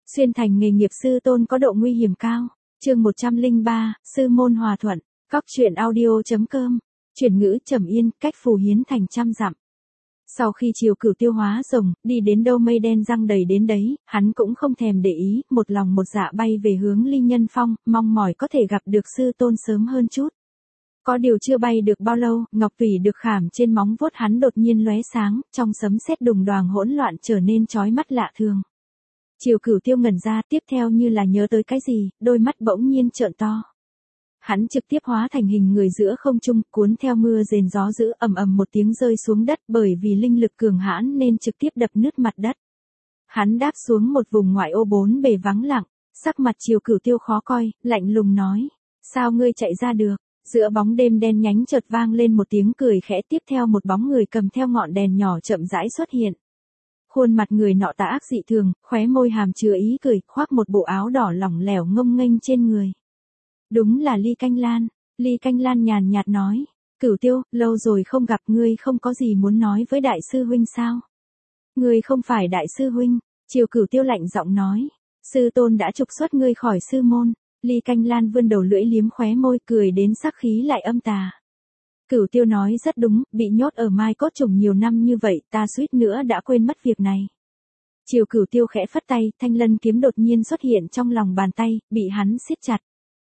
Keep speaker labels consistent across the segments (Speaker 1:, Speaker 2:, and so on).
Speaker 1: Xuyên thành nghề nghiệp sư tôn có độ nguy hiểm cao. Chương 103, Sư môn hòa thuận. Góc truyện audio.com. Chuyển ngữ trầm yên, cách Phù Hiến thành trăm dặm. Sau khi Triều Cửu tiêu hóa rồng, đi đến đâu mây đen răng đầy đến đấy, hắn cũng không thèm để ý, một lòng một dạ bay về hướng Ly Nhân Phong, mong mỏi có thể gặp được sư tôn sớm hơn chút. Có điều chưa bay được bao lâu, ngọc tủy được khảm trên móng vuốt hắn đột nhiên lóe sáng, trong sấm sét đùng đoàng hỗn loạn trở nên chói mắt lạ thường. Triều Cửu tiêu ngẩn ra, tiếp theo như là nhớ tới cái gì, đôi mắt bỗng nhiên trợn to. Hắn trực tiếp hóa thành hình người giữa không trung, cuốn theo mưa rền gió dữ, ầm ầm một tiếng rơi xuống đất, bởi vì linh lực cường hãn nên trực tiếp đập nứt mặt đất. Hắn đáp xuống một vùng ngoại ô bốn bề vắng lặng, sắc mặt Triều Cửu tiêu khó coi, lạnh lùng nói: "Sao ngươi chạy ra được?" Giữa bóng đêm đen nhánh chợt vang lên một tiếng cười khẽ, tiếp theo một bóng người cầm theo ngọn đèn nhỏ chậm rãi xuất hiện. Khuôn mặt người nọ tà ác dị thường, khóe môi hàm chứa ý cười, khoác một bộ áo đỏ lỏng lẻo ngông nghênh trên người. Đúng là Ly Canh Lan. Ly Canh Lan nhàn nhạt nói: "Cửu tiêu, lâu rồi không gặp, ngươi không có gì muốn nói với đại sư huynh sao?" "Ngươi không phải đại sư huynh." Triều Cửu tiêu lạnh giọng nói: "Sư tôn đã trục xuất ngươi khỏi sư môn." Ly Canh Lan vươn đầu lưỡi liếm khóe môi, cười đến sắc khí lại âm tà. Cửu tiêu nói rất đúng, bị nhốt ở Mai Cốt Trùng nhiều năm như vậy, ta suýt nữa đã quên mất việc này. Triều Cửu tiêu khẽ phất tay, thanh lân kiếm đột nhiên xuất hiện trong lòng bàn tay, bị hắn siết chặt.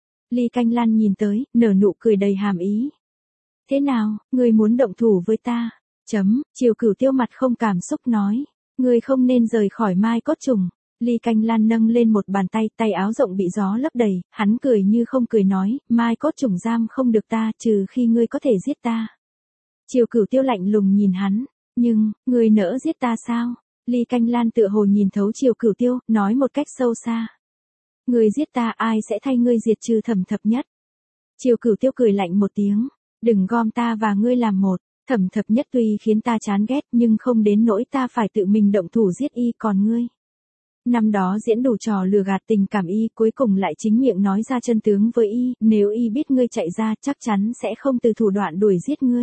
Speaker 1: Ly Canh Lan nhìn tới, nở nụ cười đầy hàm ý. "Thế nào, ngươi muốn động thủ với ta?" Triều Cửu tiêu mặt không cảm xúc nói: "Ngươi không nên rời khỏi Mai Cốt Trùng." Ly Canh Lan nâng lên một bàn tay, tay áo rộng bị gió lấp đầy, hắn cười như không cười nói: "Mai Cốt Trùng giam không được ta, trừ khi ngươi có thể giết ta." Triều Cửu tiêu lạnh lùng nhìn hắn: "Nhưng, ngươi nỡ giết ta sao?" Ly Canh Lan tựa hồ nhìn thấu Triều Cửu tiêu, nói một cách sâu xa: "Ngươi giết ta, ai sẽ thay ngươi diệt trừ Thẩm Thập Nhất?" Triều Cửu tiêu cười lạnh một tiếng: "Đừng gom ta và ngươi làm một. Thẩm Thập Nhất tuy khiến ta chán ghét, nhưng không đến nỗi ta phải tự mình động thủ giết y, còn ngươi. Năm đó diễn đủ trò lừa gạt tình cảm y, cuối cùng lại chính miệng nói ra chân tướng với y, nếu y biết ngươi chạy ra, chắc chắn sẽ không từ thủ đoạn đuổi giết ngươi."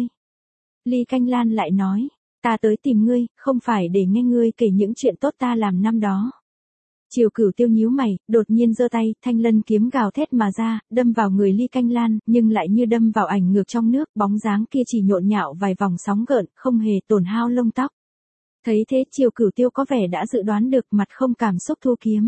Speaker 1: Ly Canh Lan lại nói: "Ta tới tìm ngươi, không phải để nghe ngươi kể những chuyện tốt ta làm năm đó." Triều Cửu tiêu nhíu mày, đột nhiên giơ tay, thanh lân kiếm gào thét mà ra, đâm vào người Ly Canh Lan, nhưng lại như đâm vào ảnh ngược trong nước, bóng dáng kia chỉ nhộn nhạo vài vòng sóng gợn, không hề tổn hao lông tóc. Thấy thế Triều Cửu tiêu có vẻ đã dự đoán được, mặt không cảm xúc thu kiếm.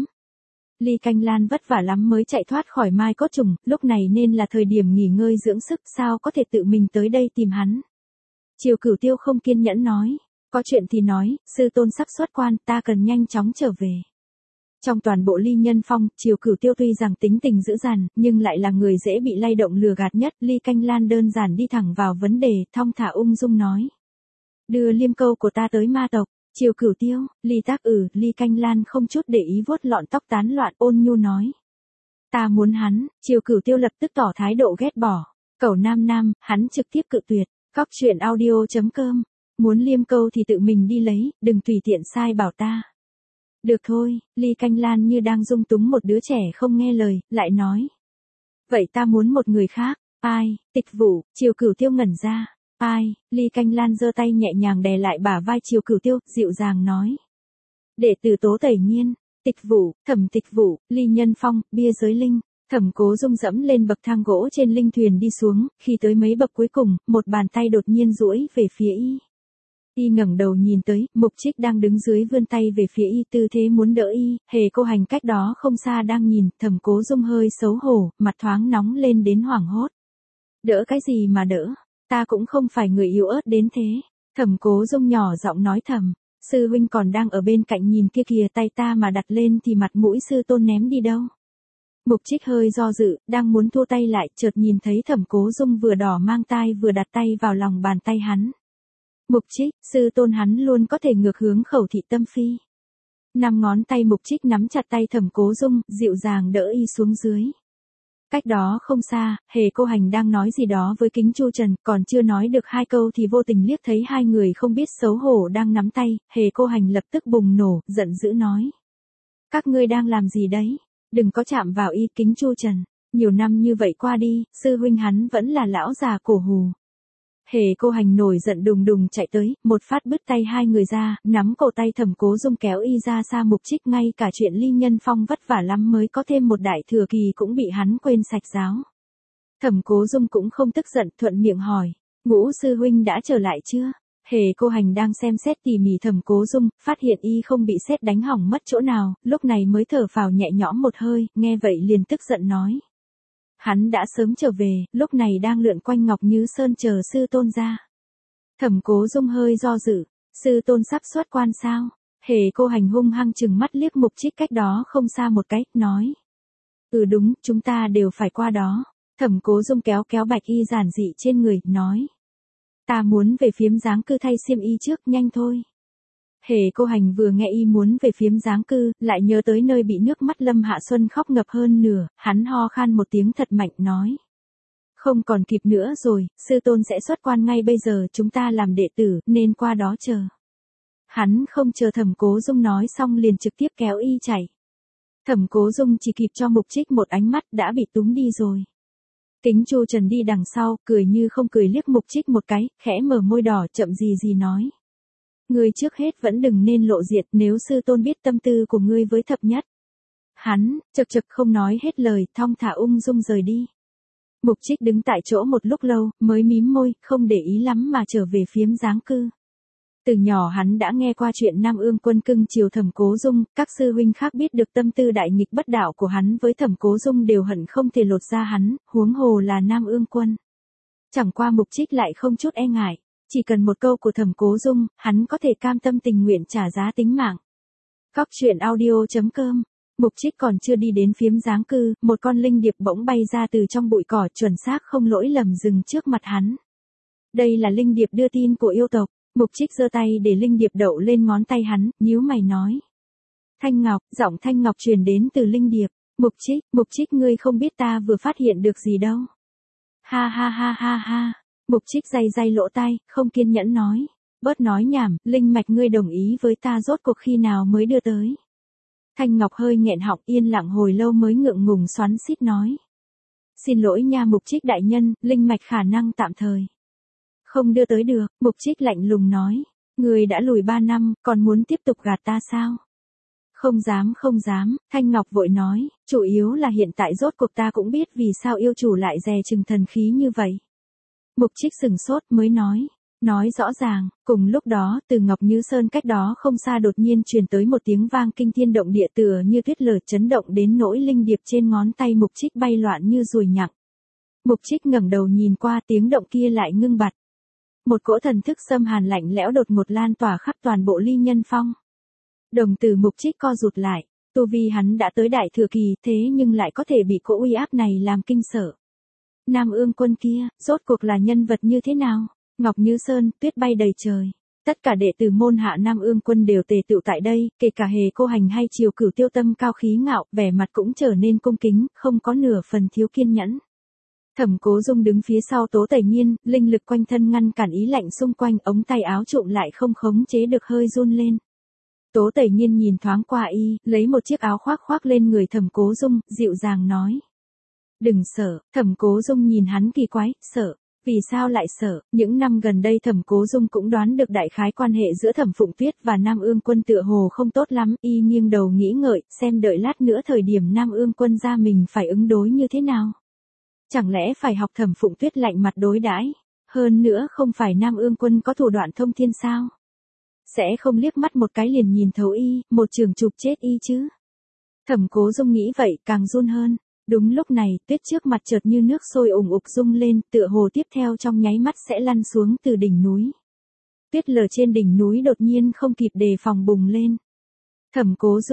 Speaker 1: Ly Canh Lan vất vả lắm mới chạy thoát khỏi Mai Cốt Trùng, lúc này nên là thời điểm nghỉ ngơi dưỡng sức, sao có thể tự mình tới đây tìm hắn. Triều Cửu tiêu không kiên nhẫn nói: "Có chuyện thì nói, sư tôn sắp xuất quan, ta cần nhanh chóng trở về." Trong toàn bộ Ly Nhân Phong, Triều Cửu tiêu tuy rằng tính tình dữ dằn, nhưng lại là người dễ bị lay động lừa gạt nhất. Ly Canh Lan đơn giản đi thẳng vào vấn đề, thong thả ung dung nói: "Đưa liêm câu của ta tới ma tộc." Triều Cửu tiêu, Ly Tác Ly Canh Lan không chút để ý vuốt lọn tóc tán loạn, ôn nhu nói: "Ta muốn hắn." Triều Cửu tiêu lập tức tỏ thái độ ghét bỏ. Cẩu nam nam, hắn trực tiếp cự tuyệt. Góc truyện audio.com. Muốn liêm câu thì tự mình đi lấy, đừng tùy tiện sai bảo ta. "Được thôi." Ly Canh Lan như đang dung túng một đứa trẻ không nghe lời, lại nói: "Vậy ta muốn một người khác." "Ai?" "Tịch Vũ." Triều Cửu tiêu ngẩn ra. "Ai?" Ly Canh Lan giơ tay nhẹ nhàng đè lại bả vai Triều Cửu tiêu, dịu dàng nói: "Đệ tử Tố Tẩy Nhiên." "Tịch Vũ." "Thẩm Tịch Vũ." Ly Nhân Phong, bia giới linh. Thẩm Cố Dung dẫm lên bậc thang gỗ trên linh thuyền đi xuống, khi tới mấy bậc cuối cùng, một bàn tay đột nhiên duỗi về phía y. Y ngẩng đầu nhìn tới, Mục Trích đang đứng dưới vươn tay về phía y, tư thế muốn đỡ y, Hề Cô Hành cách đó không xa đang nhìn. Thẩm Cố Dung hơi xấu hổ, mặt thoáng nóng lên đến hoảng hốt. "Đỡ cái gì mà đỡ? Ta cũng không phải người yếu ớt đến thế." Thẩm Cố Dung nhỏ giọng nói thầm: "Sư huynh còn đang ở bên cạnh nhìn kia kìa, tay ta mà đặt lên thì mặt mũi sư tôn ném đi đâu." Mục Trích hơi do dự, đang muốn thua tay lại, chợt nhìn thấy Thẩm Cố Dung vừa đỏ mang tai vừa đặt tay vào lòng bàn tay hắn. "Mục Trích, sư tôn hắn luôn có thể ngược hướng Khẩu Thị Tâm Phi." 5 ngón tay Mục Trích nắm chặt tay Thẩm Cố Dung, dịu dàng đỡ y xuống dưới. Cách đó không xa, Hề Cô Hành đang nói gì đó với Kính Chu Trần, còn chưa nói được 2 câu thì vô tình liếc thấy 2 người không biết xấu hổ đang nắm tay. Hề Cô Hành lập tức bùng nổ, giận dữ nói: "Các ngươi đang làm gì đấy? Đừng có chạm vào y." Kính Chu Trần: "Nhiều năm như vậy qua đi, sư huynh hắn vẫn là lão già cổ hù." Hề Cô Hành nổi giận đùng đùng chạy tới, một phát bứt tay hai người ra, nắm cổ tay Thẩm Cố Dung kéo y ra xa Mục Trích, ngay cả chuyện Ly Nhân Phong vất vả lắm mới có thêm một đại thừa kỳ cũng bị hắn quên sạch giáo. Thẩm Cố Dung cũng không tức giận, thuận miệng hỏi, Ngũ sư huynh đã trở lại chưa? Hề Cô Hành đang xem xét tỉ mỉ Thẩm Cố Dung, phát hiện y không bị sét đánh hỏng mất chỗ nào, lúc này mới thở phào nhẹ nhõm một hơi, nghe vậy liền tức giận nói. Hắn đã sớm trở về, lúc này đang lượn quanh Ngọc Như Sơn chờ sư tôn ra. Thẩm Cố Dung hơi do dự, sư tôn sắp xuất quan sao? Hề Cô Hành hung hăng chừng mắt liếc Mục Trích cách đó không xa một cái, nói. Đúng, chúng ta đều phải qua đó. Thẩm Cố Dung kéo kéo bạch y giản dị trên người, nói. Ta muốn về phiếm giáng cư thay xiêm y trước, nhanh thôi. Hề Cô Hành vừa nghe y muốn về phiếm giáng cư, lại nhớ tới nơi bị nước mắt Lâm Hạ Xuân khóc ngập hơn nửa, hắn ho khan một tiếng thật mạnh nói. Không còn kịp nữa rồi, sư tôn sẽ xuất quan ngay bây giờ, chúng ta làm đệ tử, nên qua đó chờ. Hắn không chờ Thẩm Cố Dung nói xong liền trực tiếp kéo y chạy. Thẩm Cố Dung chỉ kịp cho Mục Trích một ánh mắt đã bị túm đi rồi. Kính Chu Trần đi đằng sau, cười như không cười liếc Mục Trích một cái, khẽ mở môi đỏ chậm gì nói. Ngươi trước hết vẫn đừng nên lộ diện, nếu sư tôn biết tâm tư của ngươi với thập nhất. Hắn, chực không nói hết lời, thong thả ung dung rời đi. Mục Trích đứng tại chỗ một lúc lâu, mới mím môi, không để ý lắm mà trở về phiếm giáng cư. Từ nhỏ hắn đã nghe qua chuyện Nam Ương Quân cưng chiều Thẩm Cố Dung, các sư huynh khác biết được tâm tư đại nghịch bất đạo của hắn với Thẩm Cố Dung đều hận không thể lột ra hắn, huống hồ là Nam Ương Quân. Chẳng qua Mục Trích lại không chút e ngại, chỉ cần một câu của Thẩm Cố Dung, hắn có thể cam tâm tình nguyện trả giá tính mạng. Góc truyện audio.com. Mục Trích còn chưa đi đến phiếm giáng cư, một con linh điệp bỗng bay ra từ trong bụi cỏ, chuẩn xác không lỗi lầm dừng trước mặt hắn. Đây là linh điệp đưa tin của yêu tộc. Mục Trích giơ tay để linh điệp đậu lên ngón tay hắn, nhíu mày nói. Thanh Ngọc, giọng Thanh Ngọc truyền đến từ linh điệp. Mục Trích ngươi không biết ta vừa phát hiện được gì đâu. Ha ha ha ha ha. Mục Trích day lỗ tai, không kiên nhẫn nói. Bớt nói nhảm, linh mạch ngươi đồng ý với ta rốt cuộc khi nào mới đưa tới. Thanh Ngọc hơi nghẹn họng, yên lặng hồi lâu mới ngượng ngùng xoắn xít nói. Xin lỗi nha Mục Trích đại nhân, linh mạch khả năng tạm thời. Không đưa tới được, Mục Trích lạnh lùng nói. Người đã lùi 3 năm, còn muốn tiếp tục gạt ta sao? Không dám, Thanh Ngọc vội nói, chủ yếu là hiện tại rốt cuộc ta cũng biết vì sao yêu chủ lại dè chừng thần khí như vậy. Mục Trích sừng sốt mới nói rõ ràng, cùng lúc đó, từ Ngọc Như Sơn cách đó không xa đột nhiên truyền tới một tiếng vang kinh thiên động địa tựa như tuyết lở chấn động đến nỗi linh điệp trên ngón tay Mục Trích bay loạn như ruồi nhặng. Mục Trích ngẩng đầu nhìn qua tiếng động kia lại ngưng bặt. Một cỗ thần thức xâm hàn lạnh lẽo đột ngột lan tỏa khắp toàn bộ Ly Nhân Phong. Đồng tử Mục Trích co rụt lại, tu vi hắn đã tới đại thừa kỳ thế nhưng lại có thể bị cỗ uy áp này làm kinh sợ. Nam Ương Quân kia, rốt cuộc là nhân vật như thế nào? Ngọc Như Sơn, tuyết bay đầy trời. Tất cả đệ tử môn hạ Nam Ương Quân đều tề tựu tại đây, kể cả Hề Cô Hành hay Triều Cửu Tiêu tâm cao khí ngạo, vẻ mặt cũng trở nên cung kính, không có nửa phần thiếu kiên nhẫn. Thẩm Cố Dung đứng phía sau Tố Tẩy Nhiên, linh lực quanh thân ngăn cản ý lạnh xung quanh, ống tay áo trụm lại không khống chế được hơi run lên. Tố Tẩy Nhiên nhìn thoáng qua y, lấy một chiếc áo khoác lên người Thẩm Cố Dung, dịu dàng nói. Đừng sợ, Thẩm Cố Dung nhìn hắn kỳ quái, sợ. Vì sao lại sợ? Những năm gần đây Thẩm Cố Dung cũng đoán được đại khái quan hệ giữa Thẩm Phụng Tuyết và Nam Ương Quân tựa hồ không tốt lắm, y nghiêng đầu nghĩ ngợi, xem đợi lát nữa thời điểm Nam Ương Quân ra mình phải ứng đối như thế nào. Chẳng lẽ phải học Thẩm Phụng Tuyết lạnh mặt đối đãi? Hơn nữa không phải Nam Ương Quân có thủ đoạn thông thiên sao? Sẽ không liếc mắt một cái liền nhìn thấu y, một trường chụp chết y chứ? Thẩm Cố Dung nghĩ vậy càng run hơn. Đúng lúc này, tuyết trước mặt chợt như nước sôi ủng ục rung lên, tựa hồ tiếp theo trong nháy mắt sẽ lăn xuống từ đỉnh núi. Tuyết lở trên đỉnh núi đột nhiên không kịp đề phòng bùng lên. Thẩm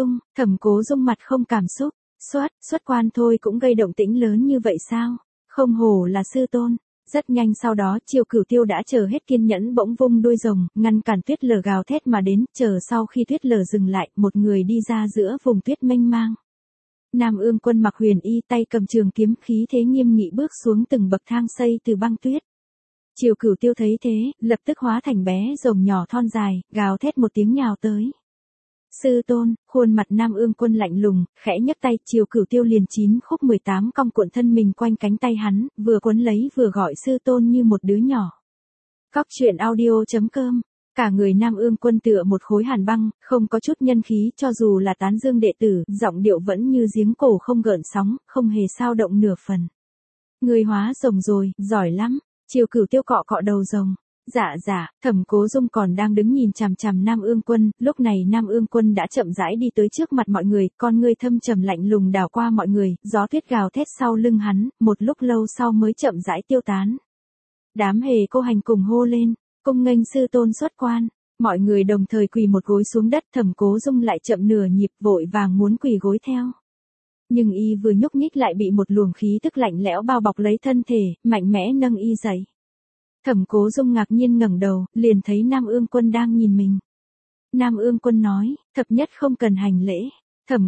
Speaker 1: Cố Dung mặt không cảm xúc, xuất quan thôi cũng gây động tĩnh lớn như vậy sao? Không hổ là sư tôn. Rất nhanh sau đó, Triều Cửu Tiêu đã chờ hết kiên nhẫn bỗng vung đuôi rồng, ngăn cản tuyết lở gào thét mà đến, chờ sau khi tuyết lở dừng lại, một người đi ra giữa vùng tuyết mênh mang. Nam Ương Quân mặc huyền y, tay cầm trường kiếm, khí thế nghiêm nghị bước xuống từng bậc thang xây từ băng tuyết. Triều Cửu Tiêu thấy thế, lập tức hóa thành bé rồng nhỏ thon dài, gào thét một tiếng nhào tới. Sư tôn, khuôn mặt Nam Ương Quân lạnh lùng, khẽ nhấc tay, Triều Cửu Tiêu liền 9 khúc 18 cong cuộn thân mình quanh cánh tay hắn, vừa quấn lấy vừa gọi sư tôn như một đứa nhỏ. Cóc truyện audio.com. Cả người Nam Ương Quân tựa một khối hàn băng, không có chút nhân khí, cho dù là tán dương đệ tử, giọng điệu vẫn như giếng cổ không gợn sóng, không hề xao động nửa phần. Người hóa rồng rồi, giỏi lắm. Triều Cửu Tiêu cọ cọ đầu rồng. Dạ, Thẩm Cố Dung còn đang đứng nhìn chằm chằm Nam Ương Quân, lúc này Nam Ương Quân đã chậm rãi đi tới trước mặt mọi người, con ngươi thâm trầm lạnh lùng đảo qua mọi người, gió tuyết gào thét sau lưng hắn, một lúc lâu sau mới chậm rãi tiêu tán. Đám Hề Cô Hành cùng hô lên, cung nghênh sư tôn xuất quan. Mọi người đồng thời quỳ một gối xuống đất, Thẩm Cố Dung lại chậm nửa nhịp, vội vàng muốn quỳ gối theo. Nhưng y vừa nhúc nhích lại bị một luồng khí tức lạnh lẽo bao bọc lấy thân thể, mạnh mẽ nâng y dậy. Thẩm Cố Dung ngạc nhiên ngẩng đầu, liền thấy Nam Ương Quân đang nhìn mình. Nam Ương Quân nói, thập nhất không cần hành lễ. Thẩm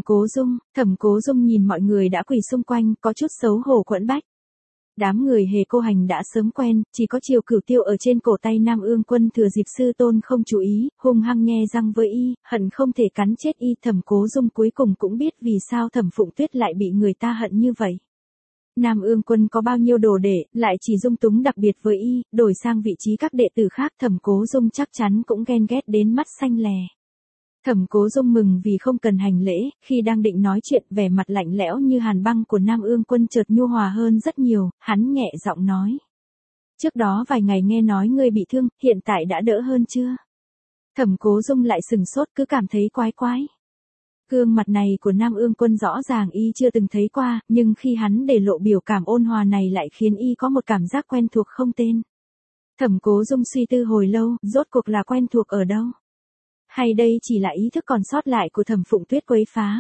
Speaker 1: Cố Dung nhìn mọi người đã quỳ xung quanh, có chút xấu hổ quẫn bách. Đám người Hề Cô Hành đã sớm quen, chỉ có Triều Cửu Tiêu ở trên cổ tay Nam Ương Quân thừa dịp sư tôn không chú ý, hung hăng nhe răng với y, hận không thể cắn chết y. Thẩm Cố Dung cuối cùng cũng biết vì sao Thẩm Phụng Tuyết lại bị người ta hận như vậy. Nam Ương Quân có bao nhiêu đồ đệ, lại chỉ dung túng đặc biệt với y, đổi sang vị trí các đệ tử khác Thẩm Cố Dung chắc chắn cũng ghen ghét đến mắt xanh lè. Thẩm Cố Dung mừng vì không cần hành lễ, khi đang định nói chuyện vẻ mặt lạnh lẽo như hàn băng của Nam Ương Quân chợt nhu hòa hơn rất nhiều, hắn nhẹ giọng nói. Trước đó vài ngày nghe nói ngươi bị thương, hiện tại đã đỡ hơn chưa? Thẩm Cố Dung lại sừng sốt cứ cảm thấy quái quái. Gương mặt này của Nam Ương Quân rõ ràng y chưa từng thấy qua, nhưng khi hắn để lộ biểu cảm ôn hòa này lại khiến y có một cảm giác quen thuộc không tên. Thẩm Cố Dung suy tư hồi lâu, rốt cuộc là quen thuộc ở đâu? Hay đây chỉ là ý thức còn sót lại của Thẩm Phụng Tuyết quấy phá?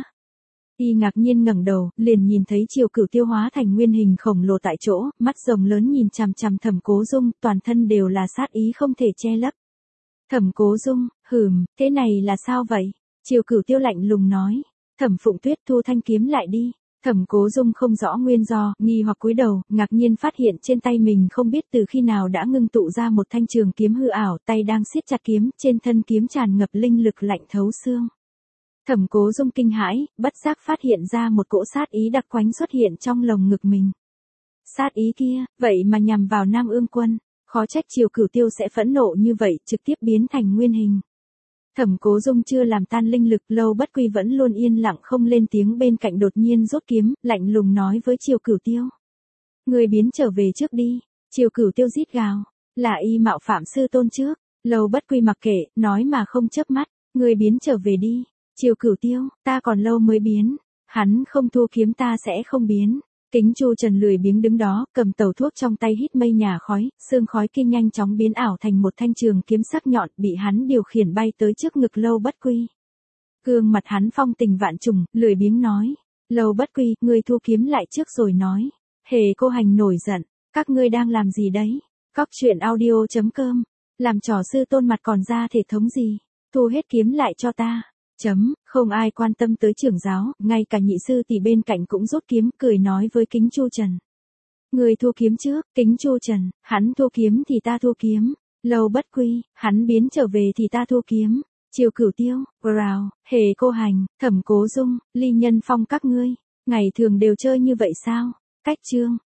Speaker 1: Y ngạc nhiên ngẩng đầu, liền nhìn thấy Triều Cửu Tiêu hóa thành nguyên hình khổng lồ tại chỗ, mắt rồng lớn nhìn chằm chằm Thẩm Cố Dung, toàn thân đều là sát ý không thể che lấp. Thẩm Cố Dung, thế này là sao vậy? Triều Cửu Tiêu lạnh lùng nói. Thẩm Phụng Tuyết thu thanh kiếm lại đi. Thẩm Cố Dung không rõ nguyên do, nghi hoặc cúi đầu, ngạc nhiên phát hiện trên tay mình không biết từ khi nào đã ngưng tụ ra một thanh trường kiếm hư ảo, tay đang siết chặt kiếm, trên thân kiếm tràn ngập linh lực lạnh thấu xương. Thẩm Cố Dung kinh hãi, bất giác phát hiện ra một cỗ sát ý đặc quánh xuất hiện trong lồng ngực mình. Sát ý kia, vậy mà nhằm vào Nam Ương Quân, khó trách Triều Cửu Tiêu sẽ phẫn nộ như vậy, trực tiếp biến thành nguyên hình. Thẩm Cố Dung chưa làm tan linh lực, Lâu Bất Quy vẫn luôn yên lặng không lên tiếng, bên cạnh đột nhiên rút kiếm, lạnh lùng nói với Triều Cửu Tiêu. Người biến trở về trước đi. Triều Cửu Tiêu rít gào, là y mạo phạm sư tôn trước. Lâu Bất Quy mặc kệ, nói mà không chớp mắt, người biến trở về đi. Triều Cửu Tiêu, ta còn lâu mới biến. Hắn không thu kiếm ta sẽ không biến. Kính Chu Trần lười biếng đứng đó, cầm tẩu thuốc trong tay hít mây nhà khói, sương khói kia nhanh chóng biến ảo thành một thanh trường kiếm sắc nhọn, bị hắn điều khiển bay tới trước ngực Lâu Bất Quy. Gương mặt hắn phong tình vạn trùng, lười biếng nói. Lâu Bất Quy, ngươi thu kiếm lại trước rồi nói. Hề Cô Hành nổi giận, các ngươi đang làm gì đấy? Cóc truyện audio.com, làm trò sư tôn mặt còn ra thể thống gì? Thu hết kiếm lại cho ta. Không ai quan tâm tới trưởng giáo, ngay cả nhị sư tỷ bên cạnh cũng rút kiếm, cười nói với Kính Chu Trần. Người thu kiếm trước. Kính Chu Trần, hắn thu kiếm thì ta thu kiếm. Lâu Bất Quy, hắn biến trở về thì ta thu kiếm. Triều Cửu Tiêu, Rào, Hề Cô Hành, Thẩm Cố Dung, Ly Nhân Phong các ngươi, ngày thường đều chơi như vậy sao? Cách chương.